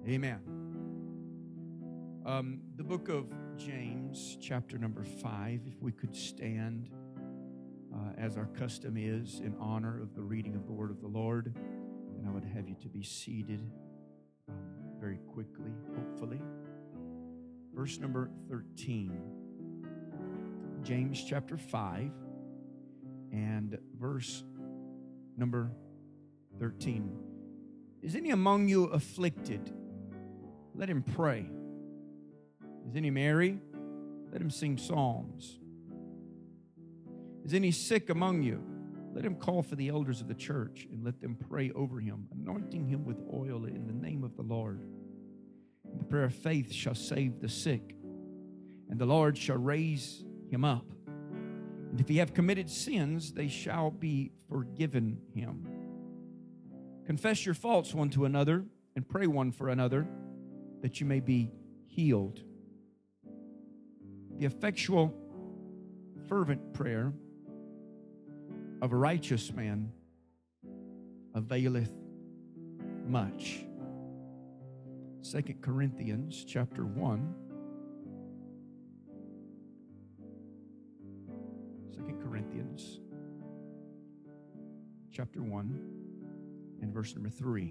Amen. The book of James, chapter number 5, if we could stand as our custom is in honor of the reading of the word of the Lord. And I would have you to be seated very quickly, hopefully. Verse number 13. James chapter 5 and verse number 13. Is any among you afflicted? Let him pray. Is any merry? Let him sing psalms. Is any sick among you? Let him call for the elders of the church and let them pray over him, anointing him with oil in the name of the Lord. And the prayer of faith shall save the sick, and the Lord shall raise him up. And if he have committed sins, they shall be forgiven him. Confess your faults one to another and pray one for another, that you may be healed. The effectual, fervent prayer of a righteous man availeth much. 2 Corinthians chapter 1. 2 Corinthians chapter 1 and verse number 3.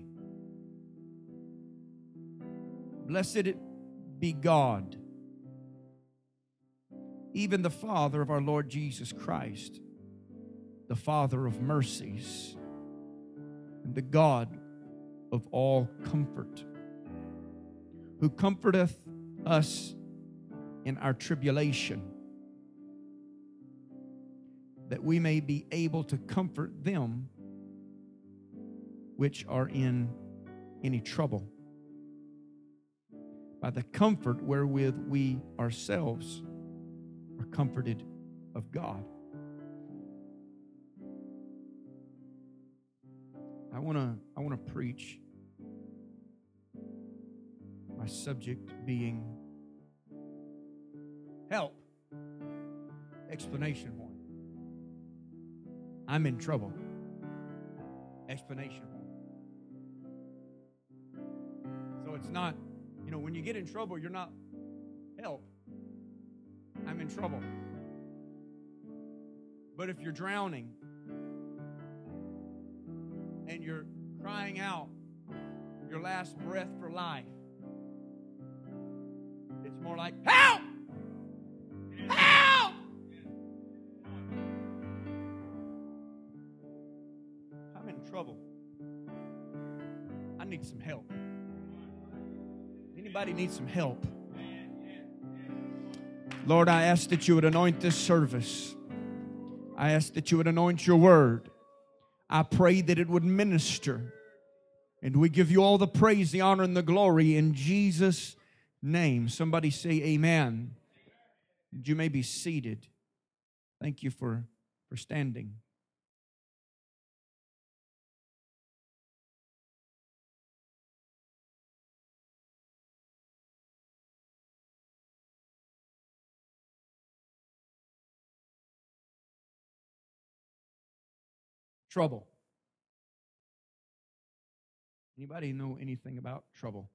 Blessed be God, even the Father of our Lord Jesus Christ, the Father of mercies, and the God of all comfort, who comforteth us in our tribulation, that we may be able to comfort them which are in any trouble, by the comfort wherewith we ourselves are comforted of God. I want to preach, my subject being help, explanation point. I'm in trouble, explanation point. So it's not, when you get in trouble, you're not help, I'm in trouble. But if you're drowning and you're crying out your last breath for life, it's more like, help! Help! I'm in trouble. I need some help. Anybody need some help? Lord, I ask that you would anoint this service. I ask that you would anoint your word. I pray that it would minister. And we give you all the praise, the honor, and the glory in Jesus' name. Somebody say amen. You may be seated. Thank you for standing. Trouble. Anybody know anything about trouble?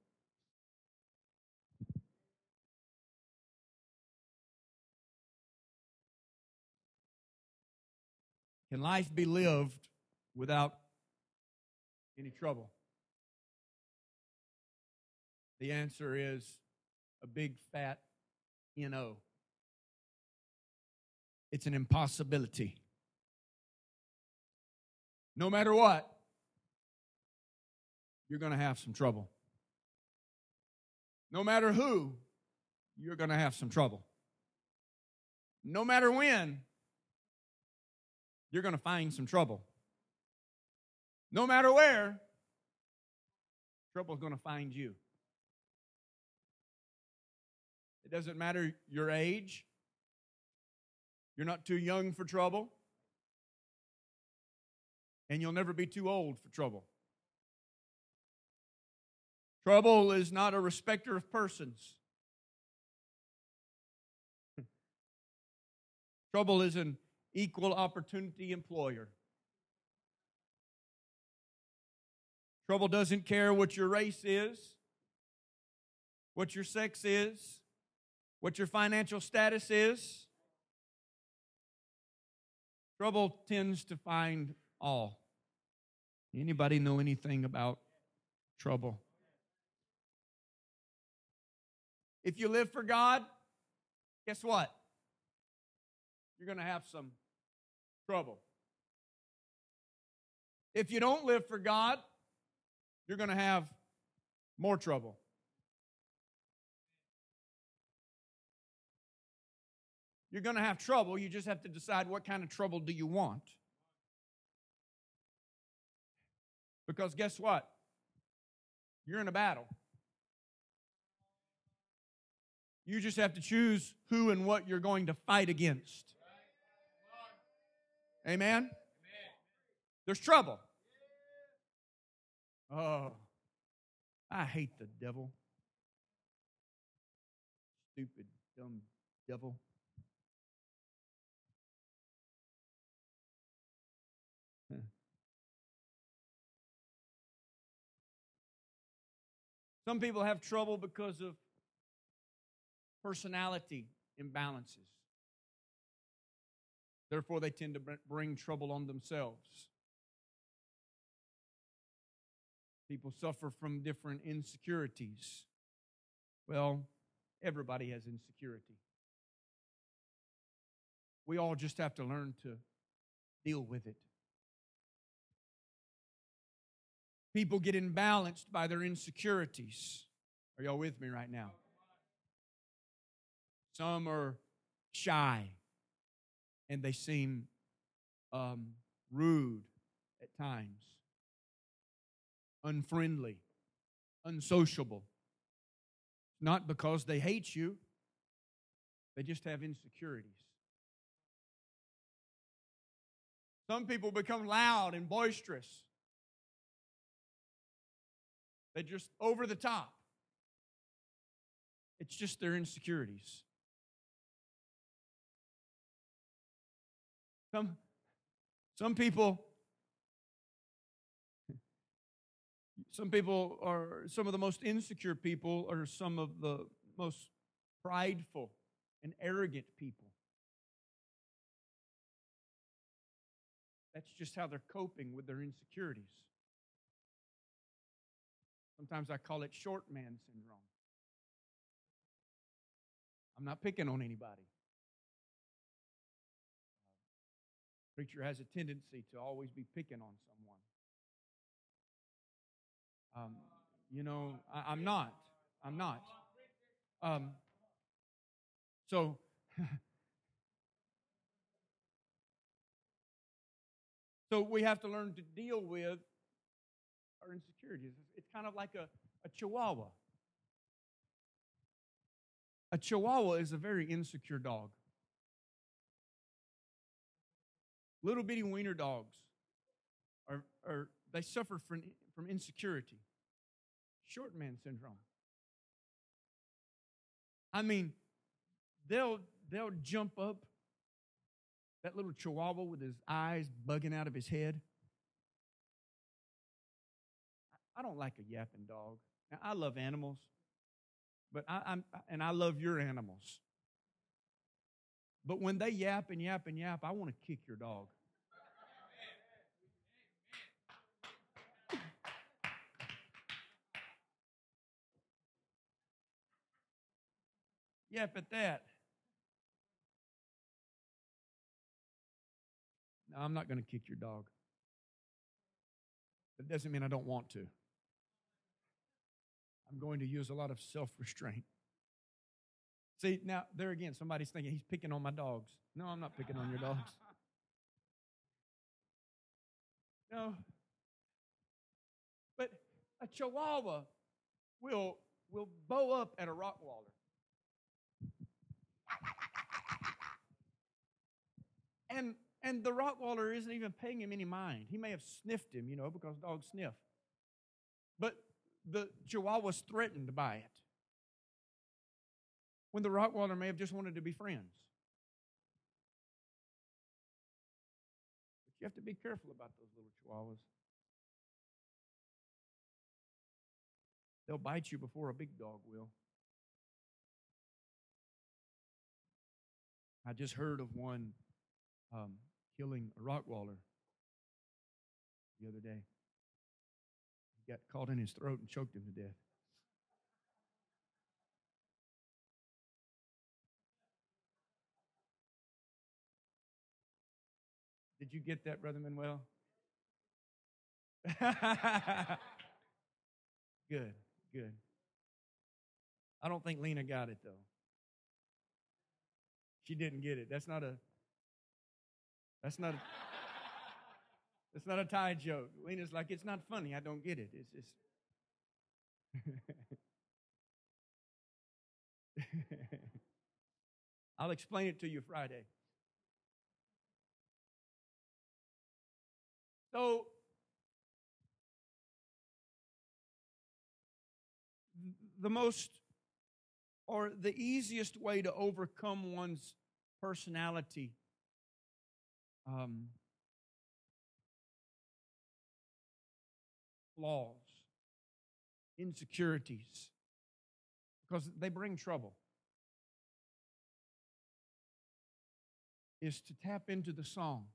Can life be lived without any trouble? The answer is a big fat no. It's an impossibility. No matter what, you're going to have some trouble. No matter who, you're going to have some trouble. No matter when, you're going to find some trouble. No matter where, trouble is going to find you. It doesn't matter your age. You're not too young for trouble. And you'll never be too old for trouble. Trouble is not a respecter of persons. Trouble is an equal opportunity employer. Trouble doesn't care what your race is. what your sex is, what your financial status is. Trouble tends to find all. Anybody know anything about trouble? If you live for God, guess what? You're going to have some trouble. If you don't live for God, you're going to have more trouble. You're going to have trouble. You just have to decide what kind of trouble do you want. Because guess what? You're in a battle. You just have to choose who and what you're going to fight against. Amen? There's trouble. Oh, I hate the devil. Stupid, dumb devil. Some people have trouble because of personality imbalances. Therefore, they tend to bring trouble on themselves. People suffer from different insecurities. Well, everybody has insecurity. We all just have to learn to deal with it. People get imbalanced by their insecurities. Are y'all with me right now? Some are shy, and they seem rude at times, unfriendly, unsociable. Not because they hate you, they just have insecurities. Some people become loud and boisterous. They're just over the top. It's just their insecurities. Some people are, some of the most insecure people are some of the most prideful and arrogant people. That's just how they're coping with their insecurities. Sometimes I call it short man syndrome. I'm not picking on anybody. Preacher has a tendency to always be picking on someone. I'm not. So, so we have to learn to deal with our insecurities. It's kind of like a chihuahua. A chihuahua is a very insecure dog. Little bitty wiener dogs they suffer from insecurity, short man syndrome. I mean, they'll jump up. That little chihuahua with his eyes bugging out of his head. I don't like a yapping dog. Now, I love animals, but I love your animals. But when they yap and yap and yap, I want to kick your dog. Yap at that. No, I'm not going to kick your dog. That doesn't mean I don't want to. I'm going to use a lot of self-restraint. See, now, there again, somebody's thinking he's picking on my dogs. No, I'm not picking on your dogs. No. But a chihuahua will bow up at a Rottweiler. And the Rottweiler isn't even paying him any mind. He may have sniffed him, because dogs sniff. But the Chihuahua's threatened by it, when the Rottweiler may have just wanted to be friends. But you have to be careful about those little Chihuahuas. They'll bite you before a big dog will. I just heard of one killing a Rottweiler the other day. He got caught in his throat and choked him to death. Did you get that, Brother Manuel? Good, good. I don't think Lena got it, though. She didn't get it. That's not a Thai joke. Lena's like, it's not funny. I don't get it. It's just I'll explain it to you Friday. So the most or the easiest way to overcome one's personality flaws, insecurities, because they bring trouble, is to tap into the song.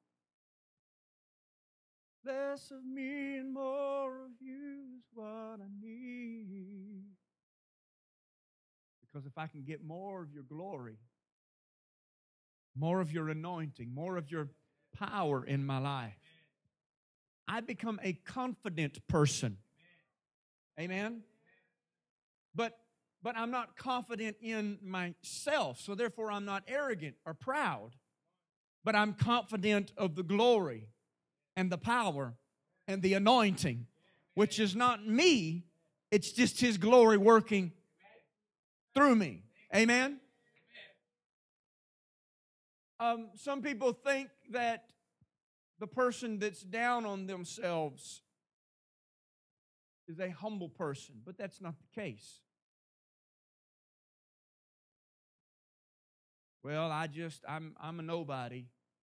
Less of me and more of you is what I need. Because if I can get more of your glory, more of your anointing, more of your power in my life, I become a confident person. Amen? But I'm not confident in myself, so therefore I'm not arrogant or proud. But I'm confident of the glory and the power and the anointing, which is not me, it's just His glory working through me. Amen? Some people think that the person that's down on themselves is a humble person, but that's not the case. Well, I'm a nobody.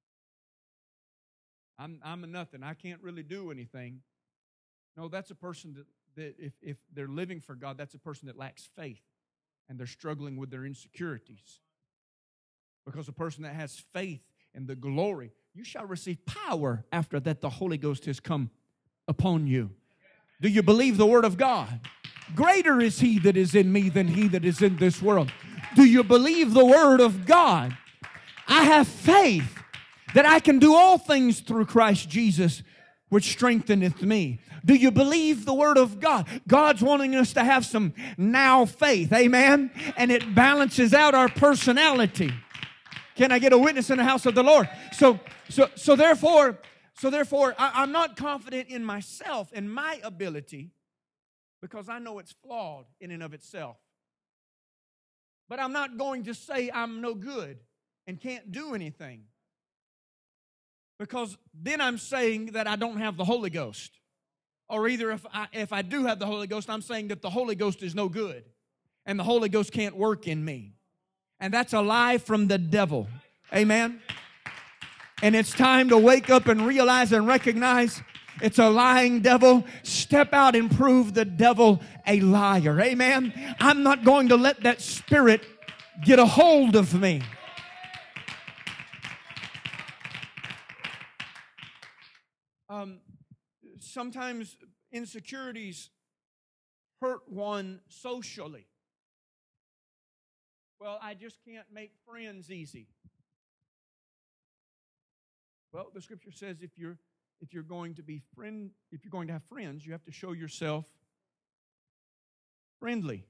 I'm a nothing. I can't really do anything. No, that's a person that if they're living for God, that's a person that lacks faith and they're struggling with their insecurities. Because a person that has faith in the glory, you shall receive power after that the Holy Ghost has come upon you. Do you believe the Word of God? Greater is He that is in me than he that is in this world. Do you believe the Word of God? I have faith that I can do all things through Christ Jesus, which strengtheneth me. Do you believe the Word of God? God's wanting us to have some now faith, amen? And it balances out our personality. Can I get a witness in the house of the Lord? So therefore, I'm not confident in myself and my ability because I know it's flawed in and of itself. But I'm not going to say I'm no good and can't do anything, because then I'm saying that I don't have the Holy Ghost. Or either if I do have the Holy Ghost, I'm saying that the Holy Ghost is no good and the Holy Ghost can't work in me. And that's a lie from the devil. Amen? And it's time to wake up and realize and recognize it's a lying devil. Step out and prove the devil a liar. Amen? I'm not going to let that spirit get a hold of me. Sometimes insecurities hurt one socially. Well, I just can't make friends easy. Well, the Scripture says if you're going to have friends, you have to show yourself friendly.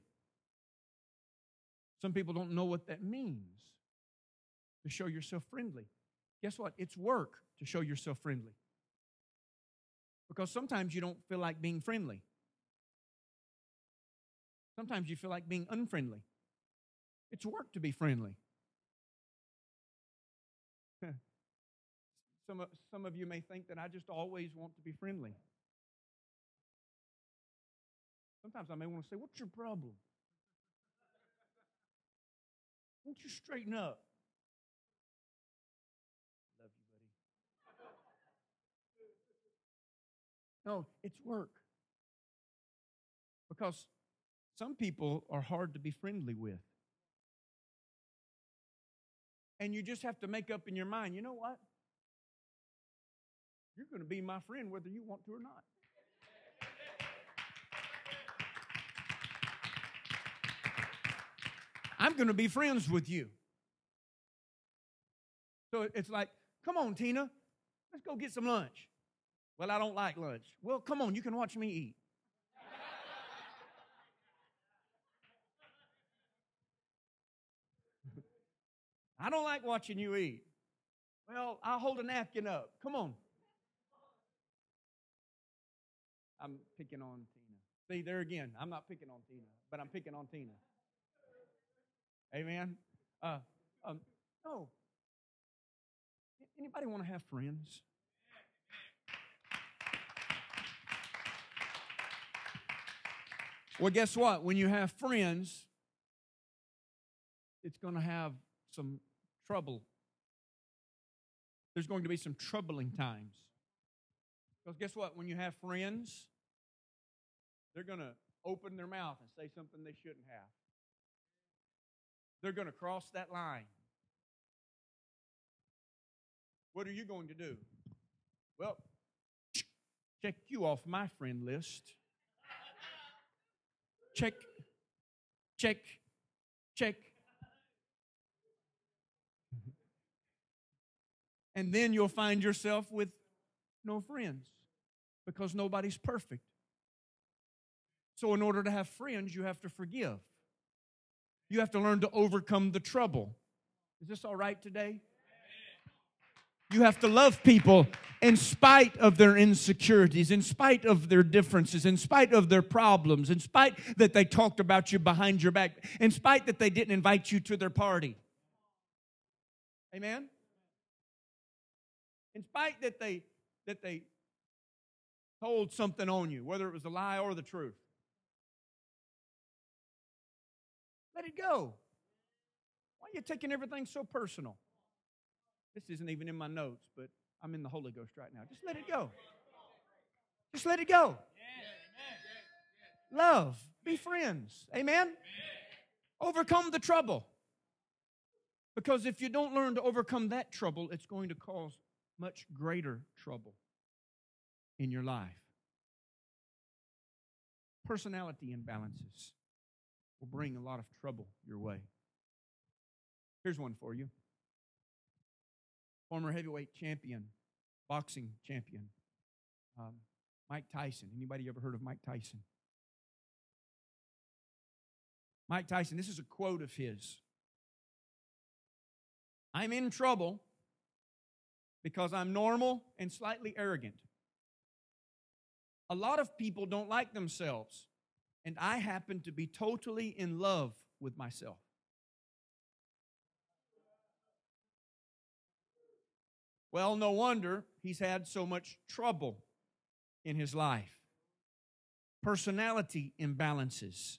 Some people don't know what that means, to show yourself friendly. Guess what? It's work to show yourself friendly. Because sometimes you don't feel like being friendly. Sometimes you feel like being unfriendly. It's work to be friendly. Some of you may think that I just always want to be friendly. Sometimes I may want to say, what's your problem? Won't you straighten up? Love you, buddy. No, it's work. Because some people are hard to be friendly with. And you just have to make up in your mind, you know what? You're going to be my friend whether you want to or not. I'm going to be friends with you. So it's like, come on, Tina, let's go get some lunch. Well, I don't like lunch. Well, come on, you can watch me eat. I don't like watching you eat. Well, I'll hold a napkin up. Come on. I'm picking on Tina. See, there again, I'm not picking on Tina, but I'm picking on Tina. Amen? No. Anybody want to have friends? Well, guess what? When you have friends, it's going to have some trouble. There's going to be some troubling times. Because guess what? When you have friends, they're going to open their mouth and say something they shouldn't have. They're going to cross that line. What are you going to do? Well, check you off my friend list. Check. And then you'll find yourself with no friends because nobody's perfect. So in order to have friends, you have to forgive. You have to learn to overcome the trouble. Is this all right today? You have to love people in spite of their insecurities, in spite of their differences, in spite of their problems, in spite that they talked about you behind your back, in spite that they didn't invite you to their party. Amen? In spite that they told something on you, whether it was a lie or the truth. Let it go. Why are you taking everything so personal? This isn't even in my notes, but I'm in the Holy Ghost right now. Just let it go. Just let it go. Love. Be friends. Amen? Overcome the trouble. Because if you don't learn to overcome that trouble, it's going to cause much greater trouble in your life. Personality imbalances will bring a lot of trouble your way. Here's one for you. Former heavyweight champion, boxing champion, Mike Tyson. Anybody ever heard of Mike Tyson? Mike Tyson, this is a quote of his. I'm in trouble because I'm normal and slightly arrogant. A lot of people don't like themselves, and I happen to be totally in love with myself. Well, no wonder he's had so much trouble in his life. Personality imbalances.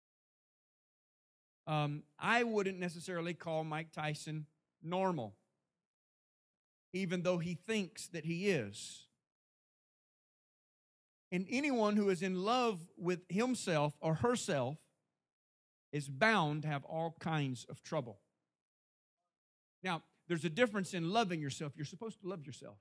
I wouldn't necessarily call Mike Tyson normal, even though he thinks that he is. And anyone who is in love with himself or herself is bound to have all kinds of trouble. Now, there's a difference in loving yourself. You're supposed to love yourself.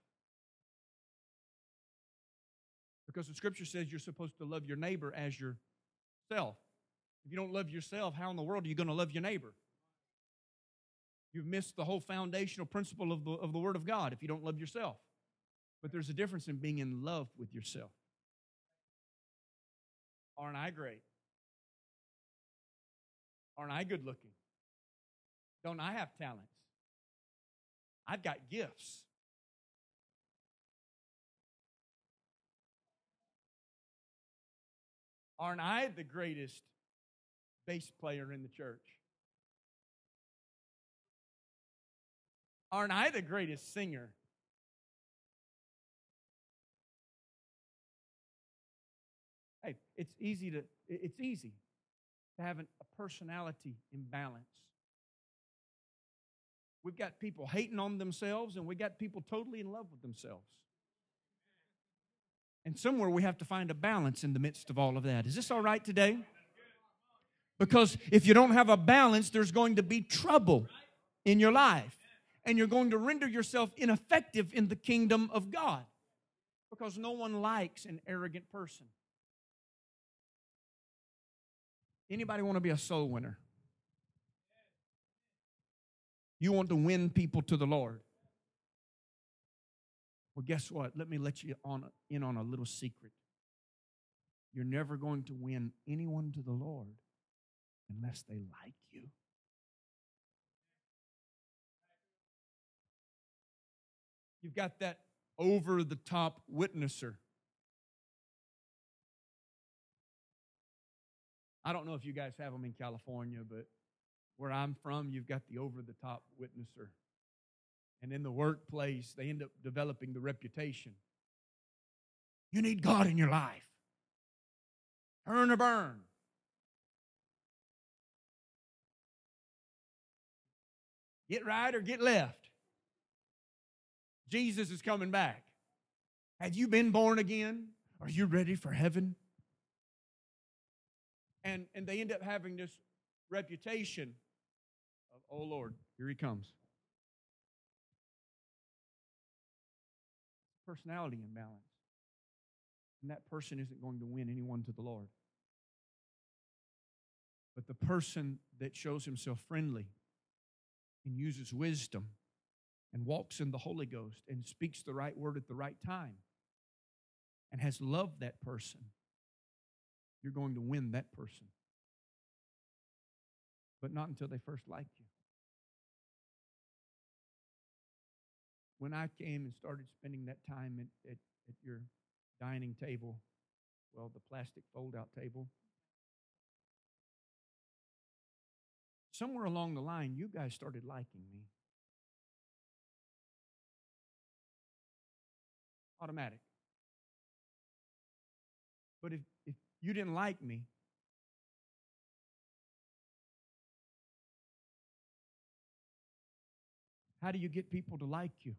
Because the Scripture says you're supposed to love your neighbor as yourself. If you don't love yourself, how in the world are you going to love your neighbor? You've missed the whole foundational principle of the Word of God if you don't love yourself. But there's a difference in being in love with yourself. Aren't I great? Aren't I good looking? Don't I have talents? I've got gifts. Aren't I the greatest bass player in the church? Aren't I the greatest singer? Hey, it's easy to have a personality imbalance. We've got people hating on themselves, and we got people totally in love with themselves. And somewhere we have to find a balance in the midst of all of that. Is this all right today? Because if you don't have a balance, there's going to be trouble in your life. and you're going to render yourself ineffective in the kingdom of God because no one likes an arrogant person. Anybody want to be a soul winner? You want to win people to the Lord? Well, guess what? Let me let you in on a little secret. You're never going to win anyone to the Lord unless they like you. You've got that over-the-top witnesser. I don't know if you guys have them in California, but where I'm from, you've got the over-the-top witnesser. And in the workplace, they end up developing the reputation. You need God in your life. Turn or burn. Get right or get left. Jesus is coming back. Have you been born again? Are you ready for heaven? And they end up having this reputation of, oh Lord, here he comes. Personality imbalance. And that person isn't going to win anyone to the Lord. But the person that shows himself friendly and uses wisdom and walks in the Holy Ghost and speaks the right word at the right time and has loved that person, you're going to win that person. But not until they first like you. When I came and started spending that time at your dining table, well, the plastic fold-out table, somewhere along the line, you guys started liking me. Automatic. But if you didn't like me, how do you get people to like you?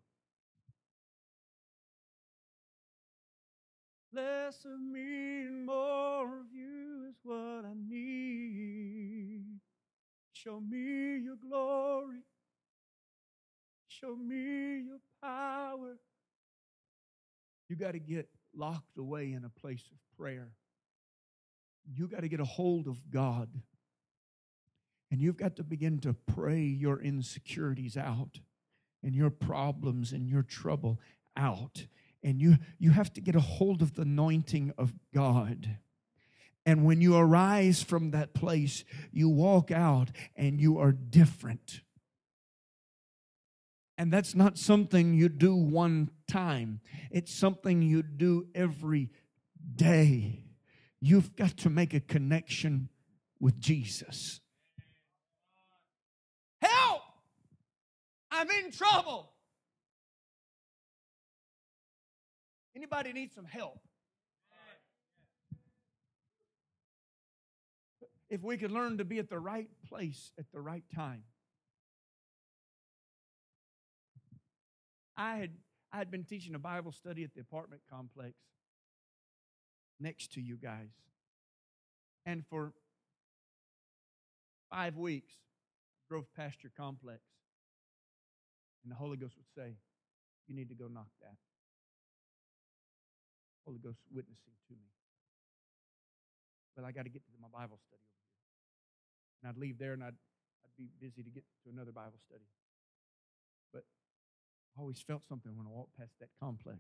Less of me and more of you is what I need. Show me your glory. Show me your power. You got to get locked away in a place of prayer. You got to get a hold of God. And you've got to begin to pray your insecurities out and your problems and your trouble out. And you have to get a hold of the anointing of God. And when you arise from that place, you walk out and you are different. And that's not something you do one time. It's something you do every day. You've got to make a connection with Jesus. Help! I'm in trouble. Anybody need some help? If we could learn to be at the right place at the right time. I had been teaching a Bible study at the apartment complex next to you guys. And for 5 weeks, I drove past your complex. And the Holy Ghost would say, you need to go knock that. Holy Ghost witnessing to me. But I got to get to my Bible study over here. And I'd leave there and I'd be busy to get to another Bible study. But I always felt something when I walked past that complex.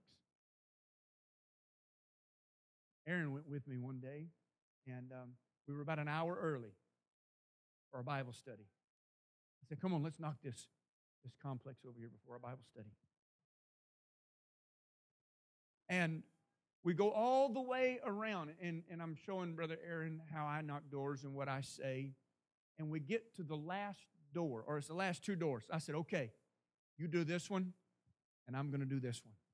Aaron went with me one day, and we were about an hour early for our Bible study. I said, come on, let's knock this complex over here before our Bible study. And we go all the way around, and I'm showing Brother Aaron how I knock doors and what I say. And we get to the last door, or it's the last 2 doors. I said, okay, you do this one, and I'm going to do this one.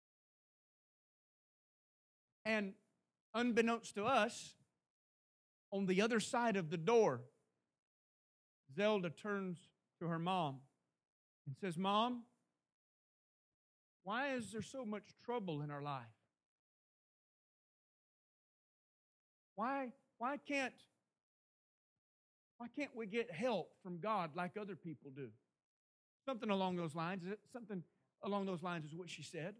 And unbeknownst to us, on the other side of the door, Zelda turns to her mom and says, Mom, why is there so much trouble in our life? Why can't we get help from God like other people do? Something along those lines. Something along those lines is what she said.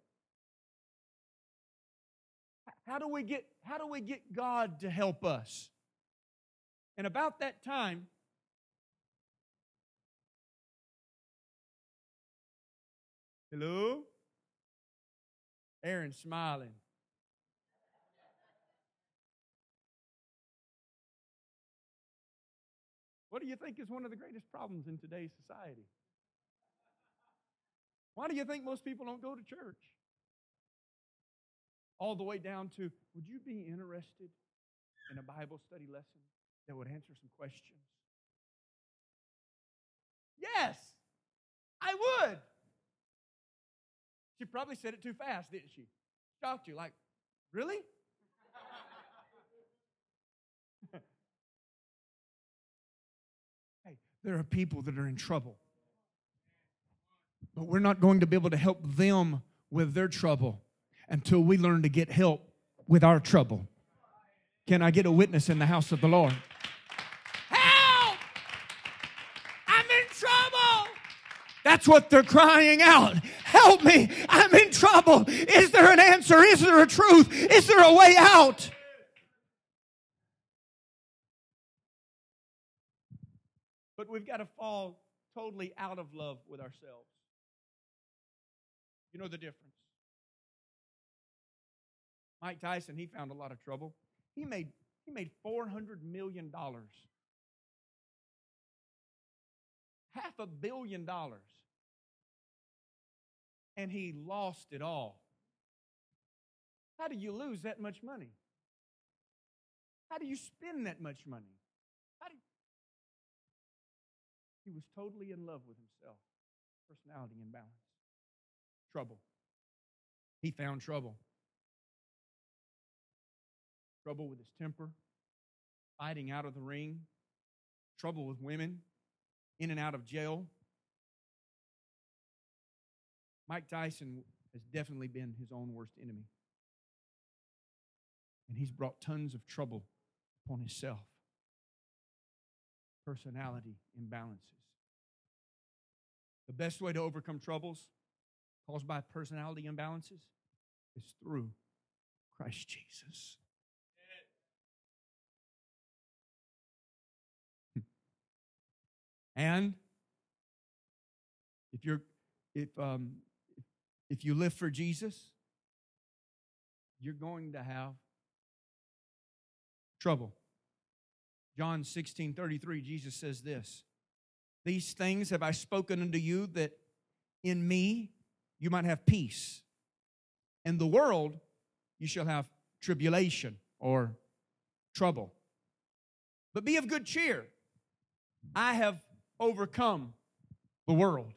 How do we get God to help us? And about that time, hello? Aaron's smiling. What do you think is one of the greatest problems in today's society? Why do you think most people don't go to church? All the way down to, would you be interested in a Bible study lesson that would answer some questions? Yes, I would. She probably said it too fast, didn't she? Shocked you, like, really? Hey, there are people that are in trouble. But we're not going to be able to help them with their trouble until we learn to get help with our trouble. Can I get a witness in the house of the Lord? Help! I'm in trouble! That's what they're crying out. Help me! I'm in trouble! Is there an answer? Is there a truth? Is there a way out? But we've got to fall totally out of love with ourselves. You know the difference. Mike Tyson, he found a lot of trouble. He made $400 million. $500 million. And he lost it all. How do you lose that much money? How do you spend that much money? He was totally in love with himself. Personality imbalance. Trouble. He found trouble. Trouble with his temper. Fighting out of the ring. Trouble with women. In and out of jail. Mike Tyson has definitely been his own worst enemy. And he's brought tons of trouble upon himself. Personality imbalances. The best way to overcome troubles caused by personality imbalances is through Christ Jesus. And if you live for Jesus, you're going to have trouble. John 16:33, Jesus says this, "These things have I spoken unto you, that in me you might have peace. In the world you shall have tribulation," or trouble. "But be of good cheer. I have overcome the world."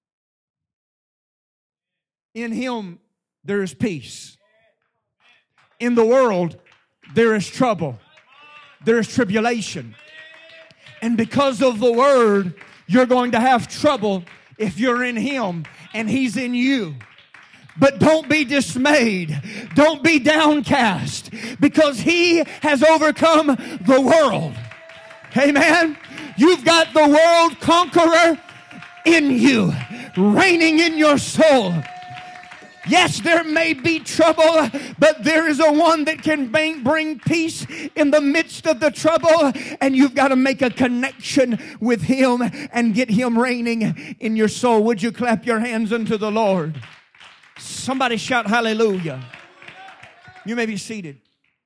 In Him there is peace. In the world there is trouble. There is tribulation. And because of the Word, you're going to have trouble if you're in Him and He's in you. But don't be dismayed. Don't be downcast, because He has overcome the world. Amen. You've got the world conqueror in you, reigning in your soul. Yes, there may be trouble, but there is a one that can bring peace in the midst of the trouble, and you've got to make a connection with Him and get Him reigning in your soul. Would you clap your hands unto the Lord? Somebody shout hallelujah. You may be seated.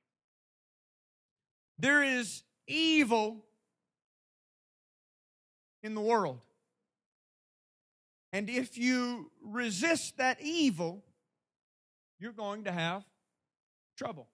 There is evil in the world. And if you resist that evil, you're going to have trouble.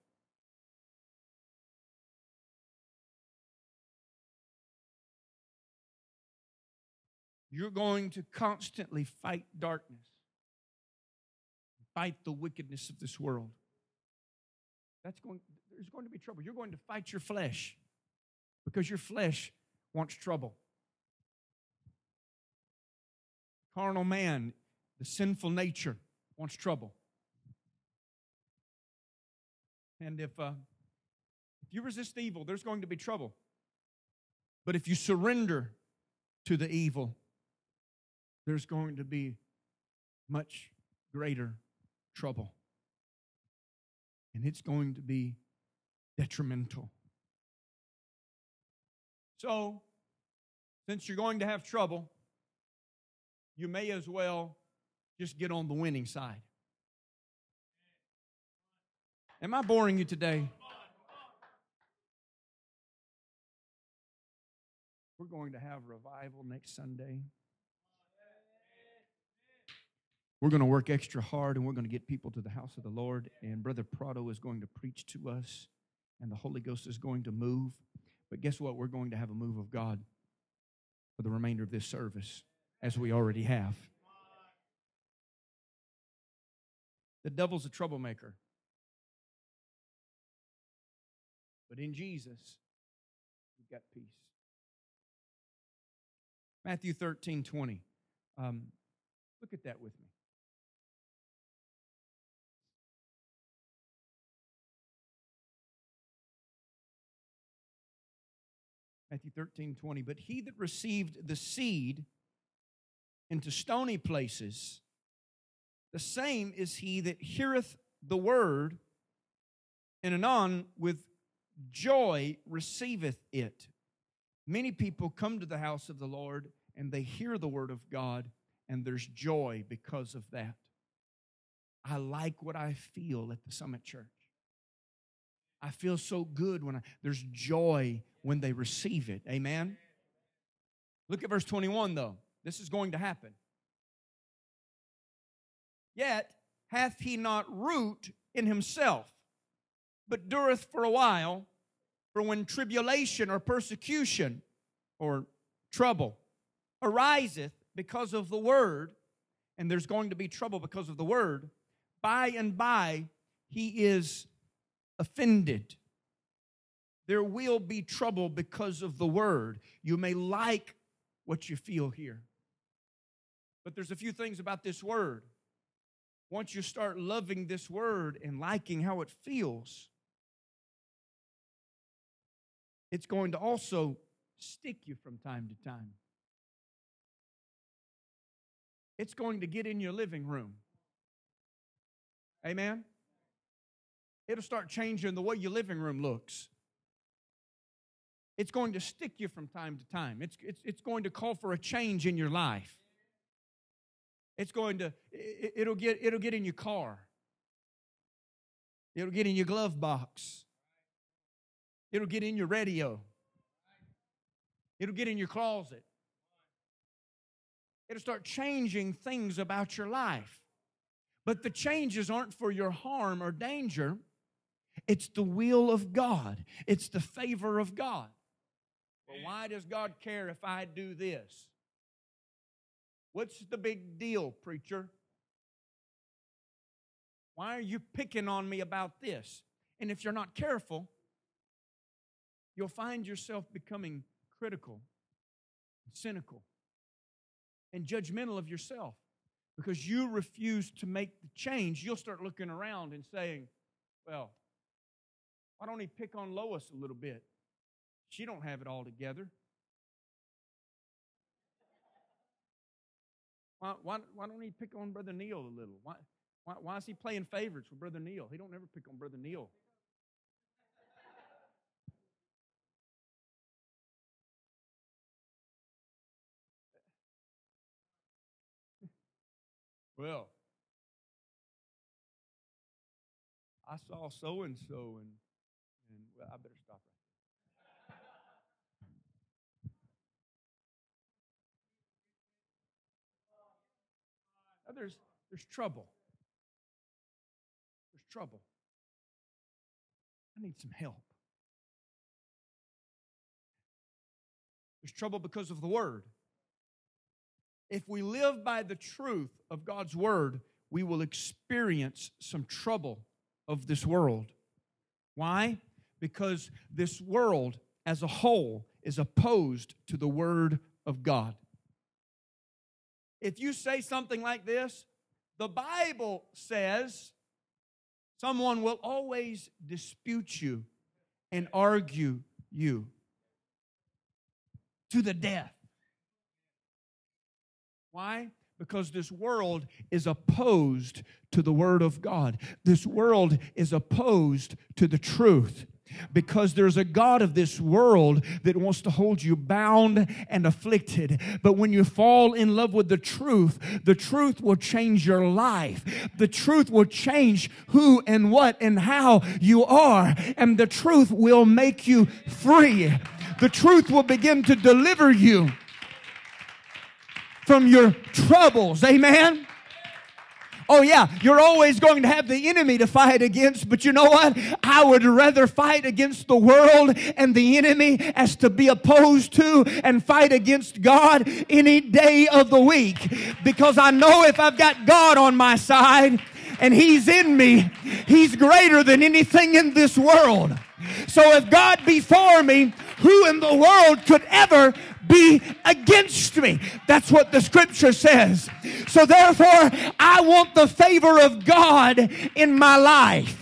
You're going to constantly fight darkness, fight the wickedness of this world. There's going to be trouble. You're going to fight your flesh, because your flesh wants trouble. Carnal man, the sinful nature, wants trouble. And if you resist evil, there's going to be trouble. But if you surrender to the evil, there's going to be much greater trouble. And it's going to be detrimental. So, since you're going to have trouble, you may as well just get on the winning side. Am I boring you today? We're going to have revival next Sunday. We're going to work extra hard, and we're going to get people to the house of the Lord. And Brother Prado is going to preach to us, and the Holy Ghost is going to move. But guess what? We're going to have a move of God for the remainder of this service, as we already have. The devil's a troublemaker. But in Jesus, we've got peace. Matthew 13:20. Look at that with me. Matthew 13:20. But he that received the seed into stony places, the same is he that heareth the word, and anon with joy receiveth it. Many people come to the house of the Lord, and they hear the word of God, and there's joy because of that. I like what I feel at the Summit Church. I feel so good when there's joy when they receive it. Amen? Look at verse 21, though. This is going to happen. Yet hath he not root in himself, but dureth for a while. For when tribulation or persecution or trouble ariseth because of the word, and there's going to be trouble because of the word, by and by he is offended. There will be trouble because of the word. You may like what you feel here, but there's a few things about this word. Once you start loving this word and liking how it feels, it's going to also stick you from time to time. It's going to get in your living room. Amen? It'll start changing the way your living room looks. It's going to stick you from time to time. It's going to call for a change in your life. It'll get in your car. It'll get in your glove box. It'll get in your radio. It'll get in your closet. It'll start changing things about your life. But the changes aren't for your harm or danger. It's the will of God. It's the favor of God. Well, why does God care if I do this? What's the big deal, preacher? Why are you picking on me about this? And if you're not careful, you'll find yourself becoming critical, cynical, and judgmental of yourself because you refuse to make the change. You'll start looking around and saying, well, why don't he pick on Lois a little bit? She don't have it all together. Why don't he pick on Brother Neil a little? Why is he playing favorites with Brother Neil? He don't ever pick on Brother Neil. Well, I saw so-and-so, and well, I better stop right there. Now, there's trouble. There's trouble. I need some help. There's trouble because of the word. If we live by the truth of God's word, we will experience some trouble of this world. Why? Because this world as a whole is opposed to the word of God. If you say something like this, the Bible says someone will always dispute you and argue you to the death. Why? Because this world is opposed to the Word of God. This world is opposed to the truth. Because there's a God of this world that wants to hold you bound and afflicted. But when you fall in love with the truth will change your life. The truth will change who and what and how you are. And the truth will make you free. The truth will begin to deliver you from your troubles. Amen? Oh yeah, you're always going to have the enemy to fight against, but you know what? I would rather fight against the world and the enemy as to be opposed to and fight against God any day of the week. Because I know if I've got God on my side and He's in me, He's greater than anything in this world. So if God be for me, who in the world could ever be against me? That's what the Scripture says. So therefore, I want the favor of God in my life.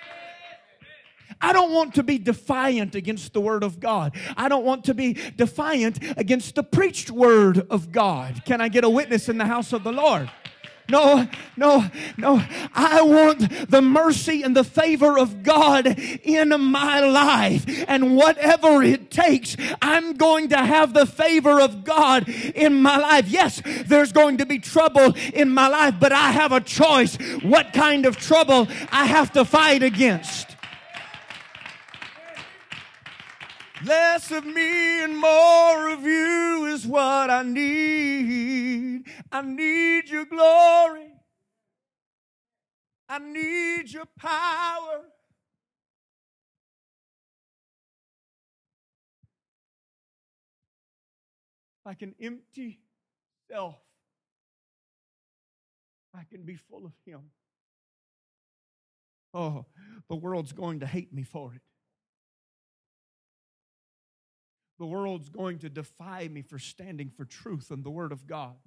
I don't want to be defiant against the Word of God. I don't want to be defiant against the preached Word of God. Can I get a witness in the house of the Lord? No. I want the mercy and the favor of God in my life. And whatever it takes, I'm going to have the favor of God in my life. Yes, there's going to be trouble in my life, but I have a choice what kind of trouble I have to fight against. Less of me and more of you is what I need. I need your glory. I need your power. Like an empty self, I can be full of Him. Oh, the world's going to hate me for it. The world's going to defy me for standing for truth and the Word of God.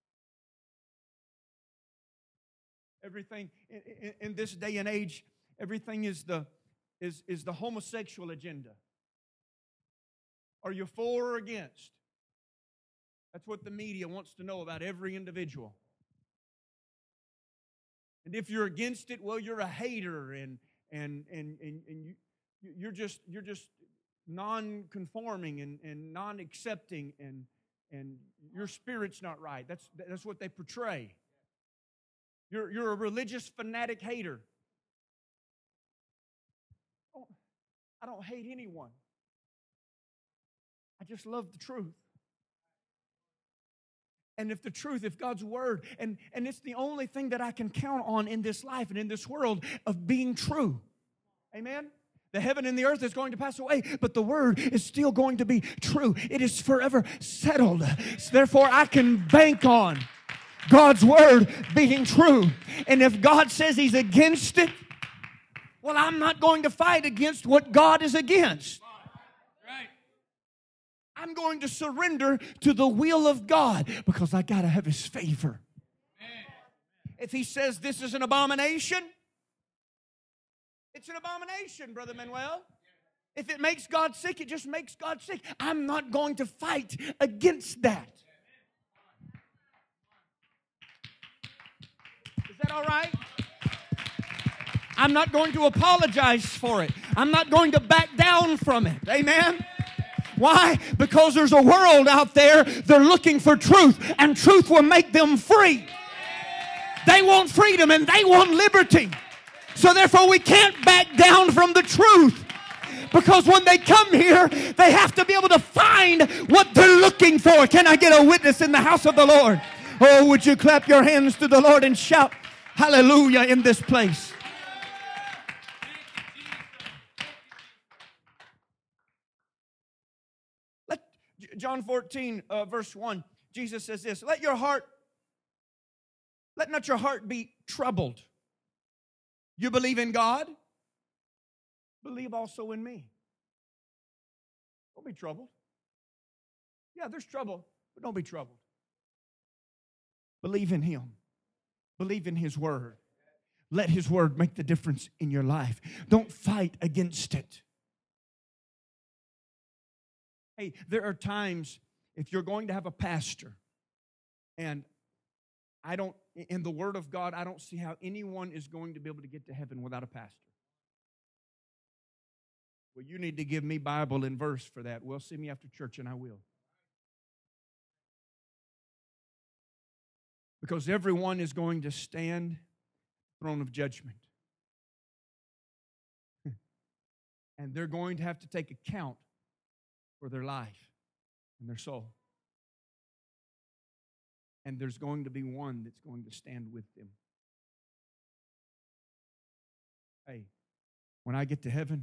Everything in this day and age, everything is the homosexual agenda. Are you for or against? That's what the media wants to know about every individual. And if you're against it, well, you're a hater and you're just non-conforming and non-accepting and your spirit's not right. That's what they portray. You're a religious fanatic hater. I don't hate anyone. I just love the truth. And if God's Word, and it's the only thing that I can count on in this life and in this world of being true. Amen? The heaven and the earth is going to pass away, but the Word is still going to be true. It is forever settled. So therefore, I can bank on God's Word being true. And if God says He's against it, well, I'm not going to fight against what God is against. I'm going to surrender to the will of God because I got to have His favor. If He says this is an abomination, it's an abomination, Brother Manuel. If it makes God sick, it just makes God sick. I'm not going to fight against that. Is that all right? I'm not going to apologize for it. I'm not going to back down from it. Amen? Why? Because there's a world out there, they're looking for truth, and truth will make them free. They want freedom and they want liberty. So therefore we can't back down from the truth. Because when they come here, they have to be able to find what they're looking for. Can I get a witness in the house of the Lord? Oh, would you clap your hands to the Lord and shout hallelujah in this place? John 14, verse 1, Jesus says this, let not your heart be troubled. You believe in God? Believe also in me. Don't be troubled. Yeah, there's trouble, but don't be troubled. Believe in Him. Believe in His Word. Let His Word make the difference in your life. Don't fight against it. Hey, there are times if you're going to have a pastor, and in the Word of God, I don't see how anyone is going to be able to get to heaven without a pastor. Well, you need to give me Bible and verse for that. Well, see me after church and I will. Because everyone is going to stand throne of judgment. And they're going to have to take account for their life and their soul. And there's going to be one that's going to stand with them. Hey, when I get to heaven,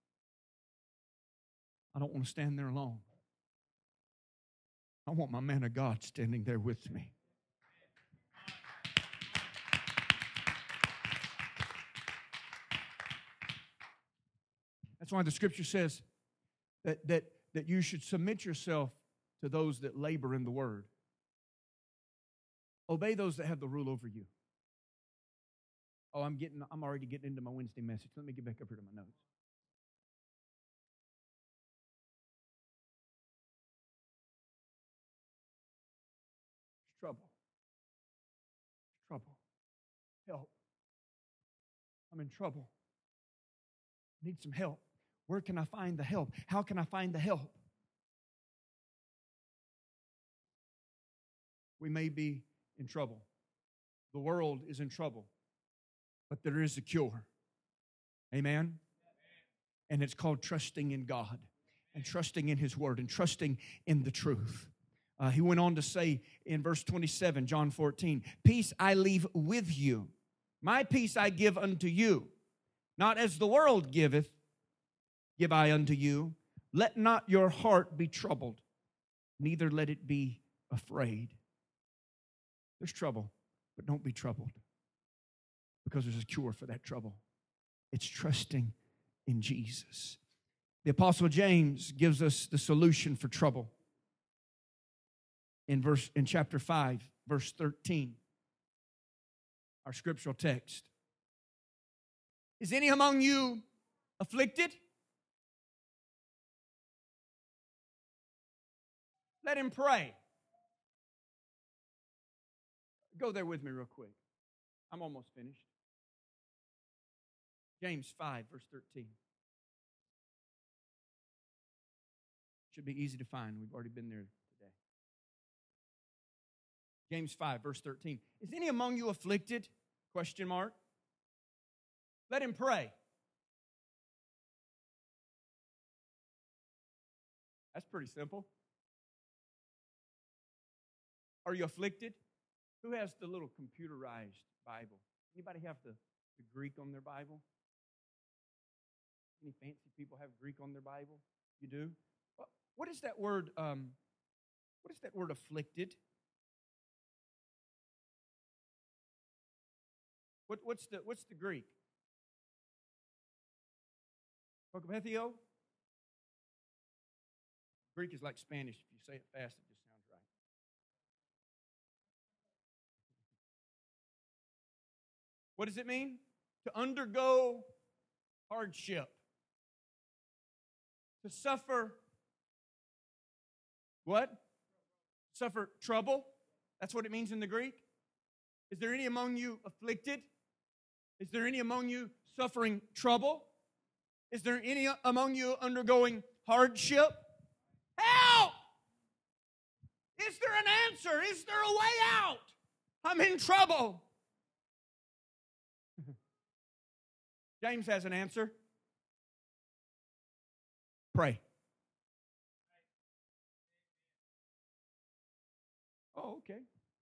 I don't want to stand there alone. I want my man of God standing there with me. That's why the Scripture says that you should submit yourself to those that labor in the Word. Obey those that have the rule over you. Oh, I'm already getting into my Wednesday message. Let me get back up here to my notes. Trouble. Help. I'm in trouble. I need some help. Where can I find the help? How can I find the help? We may be in trouble. The world is in trouble. But there is a cure. Amen? And it's called trusting in God and trusting in His Word and trusting in the truth. He went on to say in verse 27, John 14, peace I leave with you. My peace I give unto you. Not as the world giveth, give I unto you. Let not your heart be troubled, neither let it be afraid. There's trouble, but don't be troubled, because there's a cure for that trouble. It's trusting in Jesus. The Apostle James gives us the solution for trouble in chapter 5, verse 13, our scriptural text. Is any among you afflicted? Let him pray. Go there with me real quick. I'm almost finished. James 5, verse 13. Should be easy to find. We've already been there today. James 5, verse 13. Is any among you afflicted? Question mark. Let him pray. That's pretty simple. Are you afflicted? Who has the little computerized Bible? Anybody have the Greek on their Bible? Any fancy people have Greek on their Bible? You do? What is that word? What is that word afflicted? What's the Greek? Prokopethio? Greek is like Spanish. If you say it fast, it just sounds right. What does it mean? To undergo hardship. To suffer what? Suffer trouble. That's what it means in the Greek. Is there any among you afflicted? Is there any among you suffering trouble? Is there any among you undergoing hardship? Help! Is there an answer? Is there a way out? I'm in trouble. James has an answer. Pray. Oh, okay.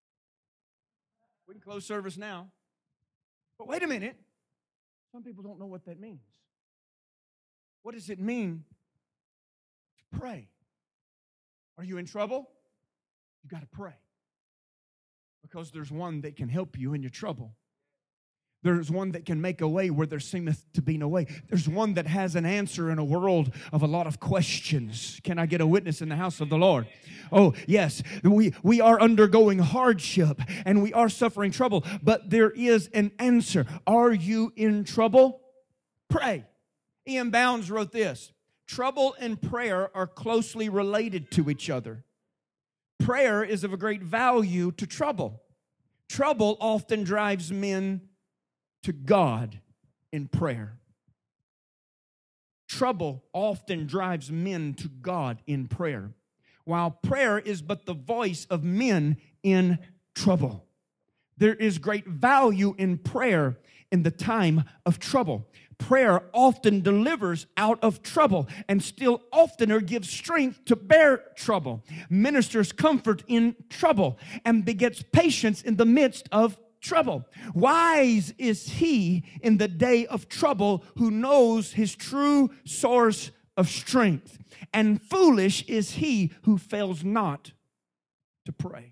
We can close service now. But wait a minute. Some people don't know what that means. What does it mean to pray? Are you in trouble? You got to pray. Because there's one that can help you in your trouble. There's one that can make a way where there seemeth to be no way. There's one that has an answer in a world of a lot of questions. Can I get a witness in the house of the Lord? Oh, yes, we are undergoing hardship and we are suffering trouble, but there is an answer. Are you in trouble? Pray. Ian Bounds wrote this: trouble and prayer are closely related to each other. Prayer is of a great value to trouble. Trouble often drives men to God in prayer. Trouble often drives men to God in prayer, while prayer is but the voice of men in trouble. There is great value in prayer in the time of trouble. Prayer often delivers out of trouble and still oftener gives strength to bear trouble, ministers comfort in trouble, and begets patience in the midst of trouble. Wise is he in the day of trouble who knows his true source of strength, and foolish is he who fails not to pray.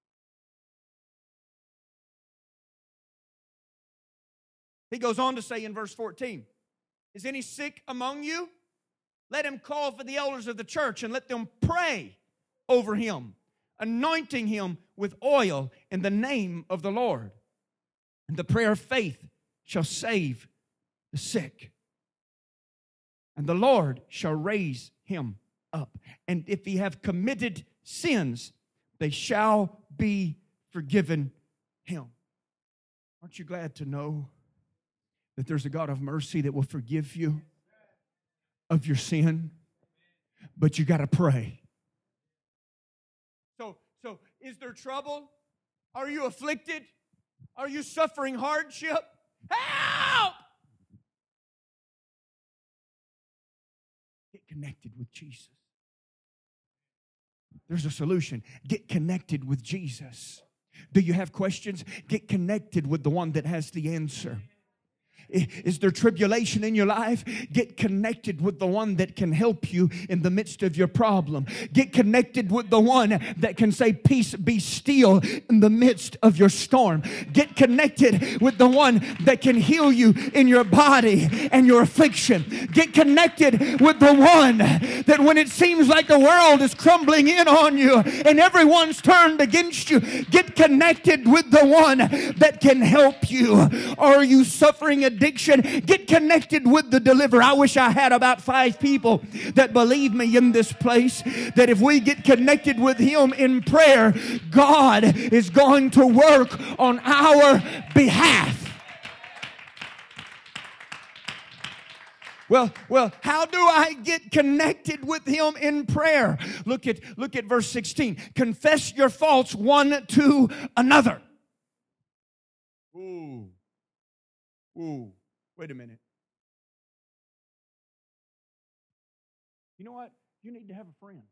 He goes on to say in verse 14, is any sick among you? Let him call for the elders of the church and let them pray over him, anointing him with oil in the name of the Lord. And the prayer of faith shall save the sick, and the Lord shall raise him up. And if he have committed sins, they shall be forgiven him. Aren't you glad to know that there's a God of mercy that will forgive you of your sin? But you got to pray. So is there trouble? Are you afflicted? Are you suffering hardship? Help! Get connected with Jesus. There's a solution. Get connected with Jesus. Do you have questions? Get connected with the one that has the answer. Is there tribulation in your life? Get connected with the one that can help you in the midst of your problem. Get connected with the one that can say, peace, be still in the midst of your storm. Get connected with the one that can heal you in your body and your affliction. Get connected with the one that when it seems like the world is crumbling in on you and everyone's turned against you, get connected with the one that can help you. Are you suffering addiction? Get connected with the deliverer. I wish I had about 5 people that believe me in this place, that if we get connected with him in prayer, God is going to work on our behalf. Well, how do I get connected with him in prayer? Look at verse 16. Confess your faults one to another. Ooh, wait a minute. You know what? You need to have a friend.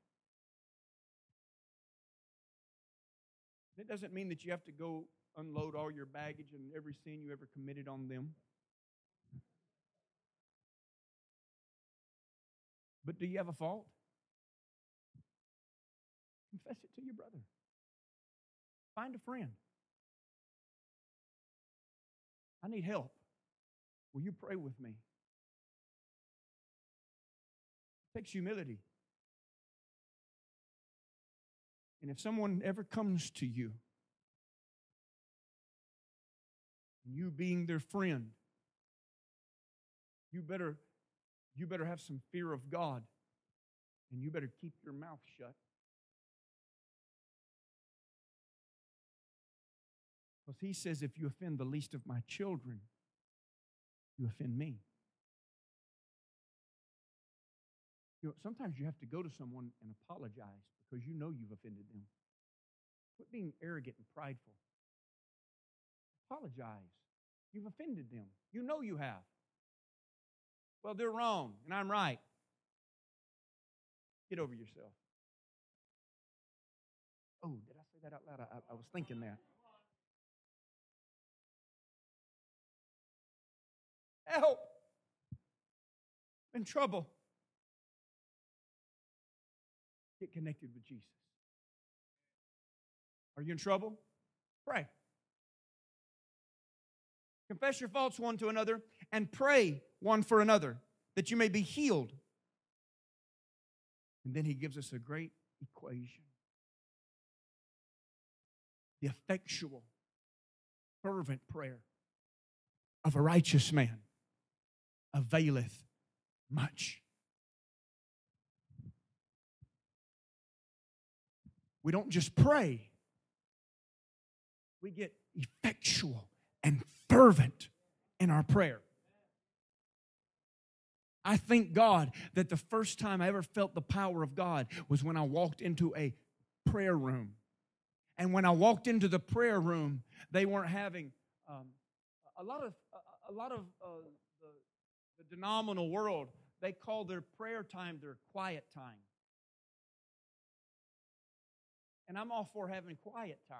It doesn't mean that you have to go unload all your baggage and every sin you ever committed on them. But do you have a fault? Confess it to your brother. Find a friend. I need help. Will you pray with me? It takes humility. And if someone ever comes to you, you being their friend, you better have some fear of God, and you better keep your mouth shut. Because he says, if you offend the least of my children, you offend me. You know, sometimes you have to go to someone and apologize because you know you've offended them. Quit being arrogant and prideful. Apologize. You've offended them. You know you have. Well, they're wrong, and I'm right. Get over yourself. Oh, did I say that out loud? I was thinking that. Help! In trouble. Get connected with Jesus. Are you in trouble? Pray. Confess your faults one to another and pray one for another that you may be healed. And then he gives us a great equation. The effectual, fervent prayer of a righteous man availeth much. We don't just pray. We get effectual and fervent in our prayer. I thank God that the first time I ever felt the power of God was when I walked into a prayer room. And when I walked into the prayer room, they weren't having a lot of the denominational world. They call their prayer time their quiet time. And I'm all for having quiet time.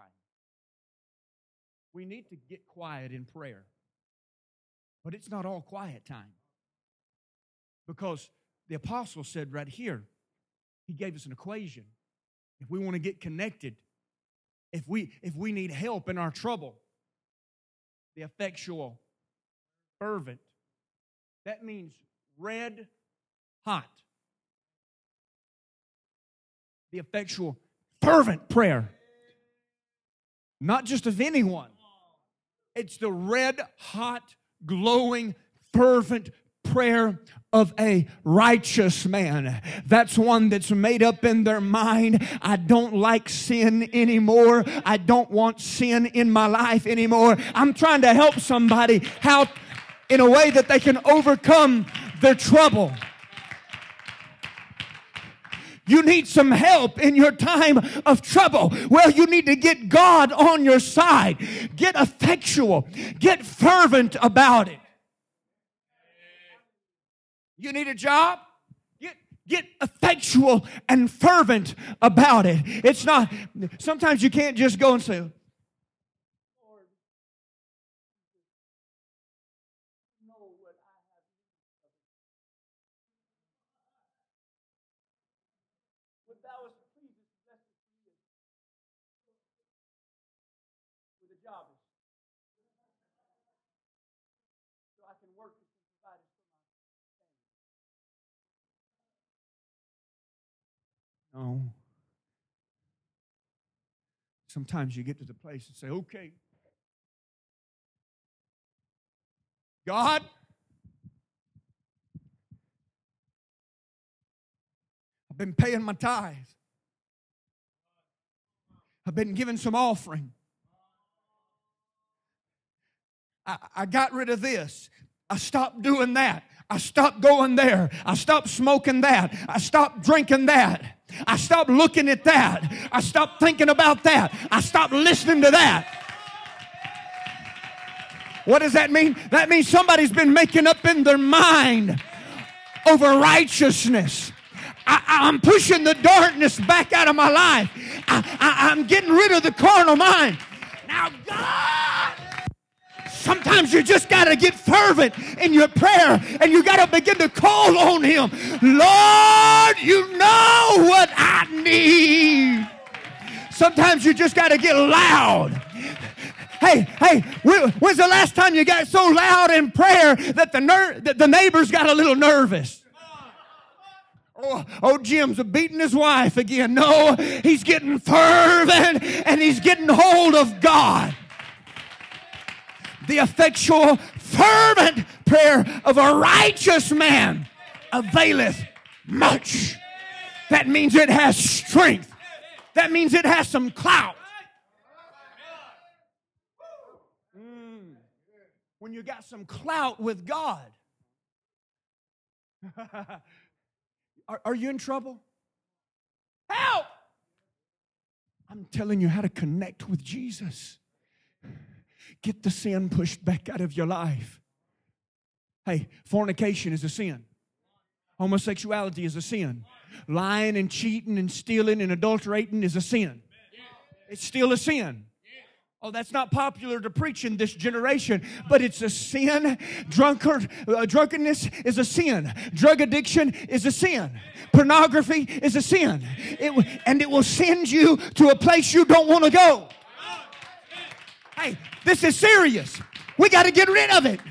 We need to get quiet in prayer. But it's not all quiet time. Because the apostle said right here, he gave us an equation. If we want to get connected, if we need help in our trouble, the effectual, fervent, that means red hot. The effectual, fervent prayer. Not just of anyone. It's the red hot, glowing, fervent prayer of a righteous man. That's one that's made up in their mind. I don't like sin anymore. I don't want sin in my life anymore. I'm trying to help somebody how in a way that they can overcome their trouble. You need some help in your time of trouble. Well, you need to get God on your side. Get effectual. Get fervent about it. You need a job? Get effectual and fervent about it. It's not, sometimes you can't just go and say, Lord, know what I have need of. What thou hast pleased is blessed to me. With a job. So I can work and provide it for my family. No. Sometimes you get to the place and say, okay, God, I've been paying my tithe. I've been giving some offering. I got rid of this. I stopped doing that. I stopped going there. I stopped smoking that. I stopped drinking that. I stopped looking at that. I stopped thinking about that. I stopped listening to that. What does that mean? That means somebody's been making up in their mind over righteousness. I'm pushing the darkness back out of my life. I'm getting rid of the carnal mind. Now, God, sometimes you just got to get fervent in your prayer and you got to begin to call on Him. Lord, you know what I need. Sometimes you just got to get loud. Hey, when's the last time you got so loud in prayer that the neighbors got a little nervous? Oh, Jim's beating his wife again. No, he's getting fervent and he's getting hold of God. The effectual, fervent prayer of a righteous man availeth much. That means it has strength. That means it has some clout. When you got some clout with God. Are you in trouble? Help! I'm telling you how to connect with Jesus. Get the sin pushed back out of your life. Hey, fornication is a sin. Homosexuality is a sin. Lying and cheating and stealing and adulterating is a sin. It's still a sin. Oh, that's not popular to preach in this generation, but it's a sin. Drunkenness is a sin. Drug addiction is a sin. Pornography is a sin. It will send you to a place you don't want to go. Hey, this is serious. We got to get rid of it.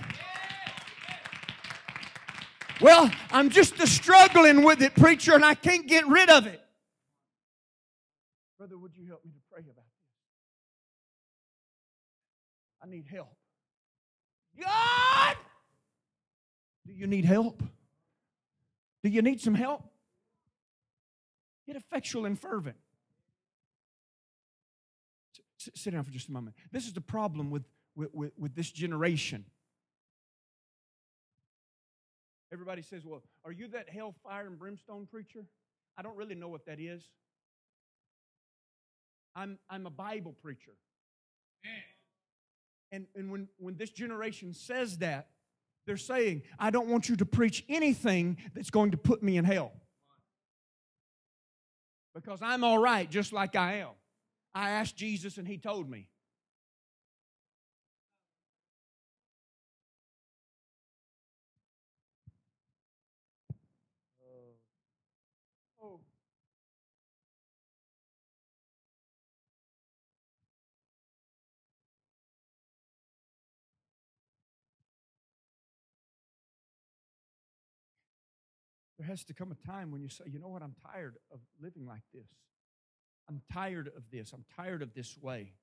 Well, I'm just struggling with it, preacher, and I can't get rid of it. Brother, would you help me to pray about this? I need help. God! Do you need help? Do you need some help? Get effectual and fervent. Sit down for just a moment. This is the problem with this generation. Everybody says, well, are you that hellfire and brimstone preacher? I don't really know what that is. I'm a Bible preacher. And when this generation says that, they're saying, I don't want you to preach anything that's going to put me in hell. Because I'm all right just like I am. I asked Jesus and He told me. Oh. There has to come a time when you say, you know what, I'm tired of living like this. I'm tired of this. I'm tired of this way.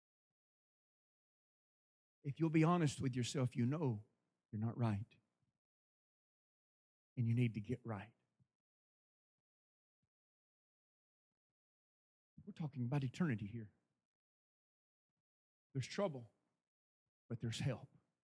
If you'll be honest with yourself, you know you're not right. And you need to get right. We're talking about eternity here. There's trouble, but there's help.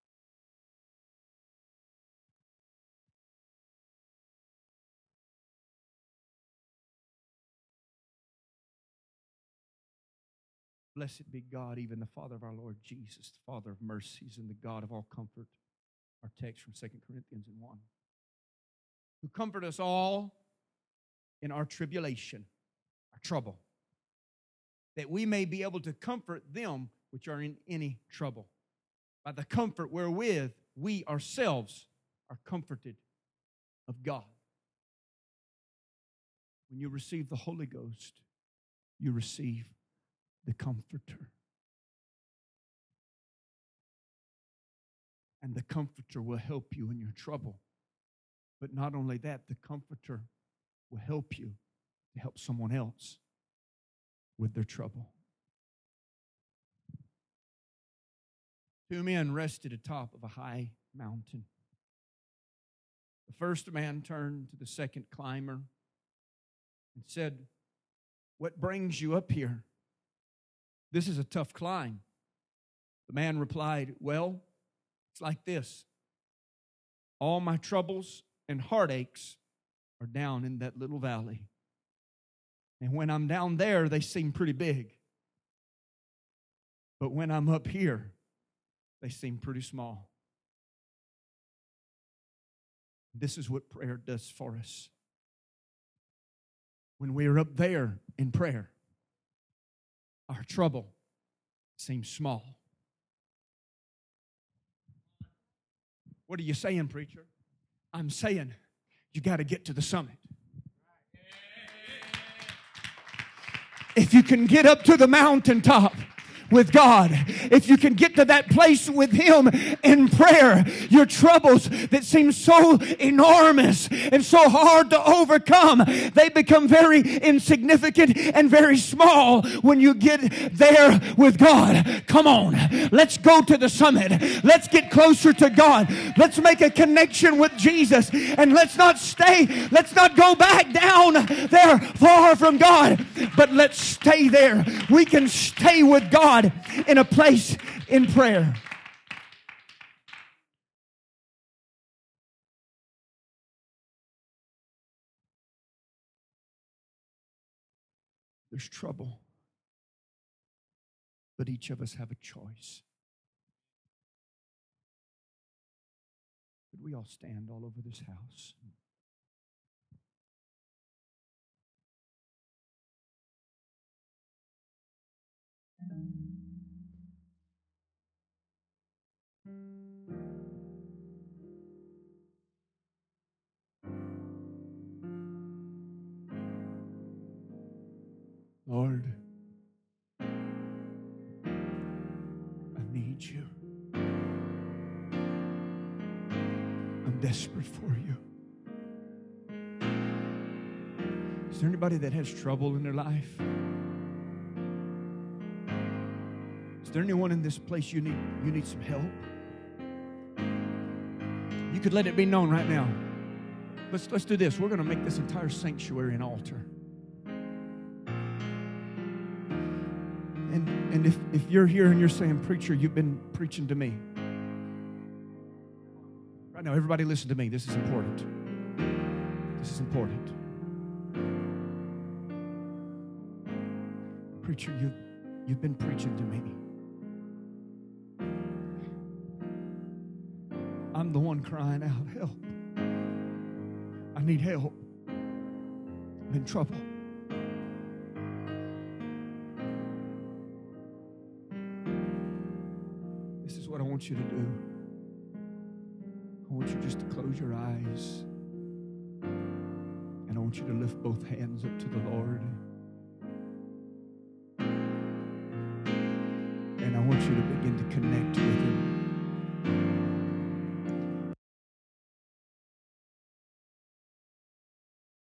Blessed be God, even the Father of our Lord Jesus, the Father of mercies and the God of all comfort. Our text from 2 Corinthians 1. Who comfort us all in our tribulation, our trouble, that we may be able to comfort them which are in any trouble, by the comfort wherewith we ourselves are comforted of God. When you receive the Holy Ghost, you receive the Comforter. And the Comforter will help you in your trouble. But not only that, the Comforter will help you to help someone else with their trouble. Two men rested atop of a high mountain. The first man turned to the second climber and said, "What brings you up here? This is a tough climb." The man replied, "Well, it's like this. All my troubles and heartaches are down in that little valley. And when I'm down there, they seem pretty big. But when I'm up here, they seem pretty small." This is what prayer does for us. When we're up there in prayer, our trouble seems small. What are you saying, preacher? I'm saying you got to get to the summit. If you can get up to the mountaintop with God, if you can get to that place with Him in prayer, your troubles that seem so enormous and so hard to overcome, they become very insignificant and very small when you get there with God. Come on, let's go to the summit. Let's get closer to God. Let's make a connection with Jesus, and let's not go back down there far from God, but let's stay there. We can stay with God in a place in prayer. There's trouble, but each of us have a choice. Could we all stand all over this house? Lord, I need you. I'm desperate for you. Is there anybody that has trouble in their life? Is there anyone in this place you need some help? You could let it be known right now. Let's do this. We're going to make this entire sanctuary an altar. And if you're here and you're saying, preacher, you've been preaching to me. Right now, everybody listen to me. This is important. This is important. Preacher, you've been preaching to me. I'm the one crying out, help. I need help. I'm in trouble. This is what I want you to do. I want you just to close your eyes. And I want you to lift both hands up to the Lord. And I want you to begin to connect with Him.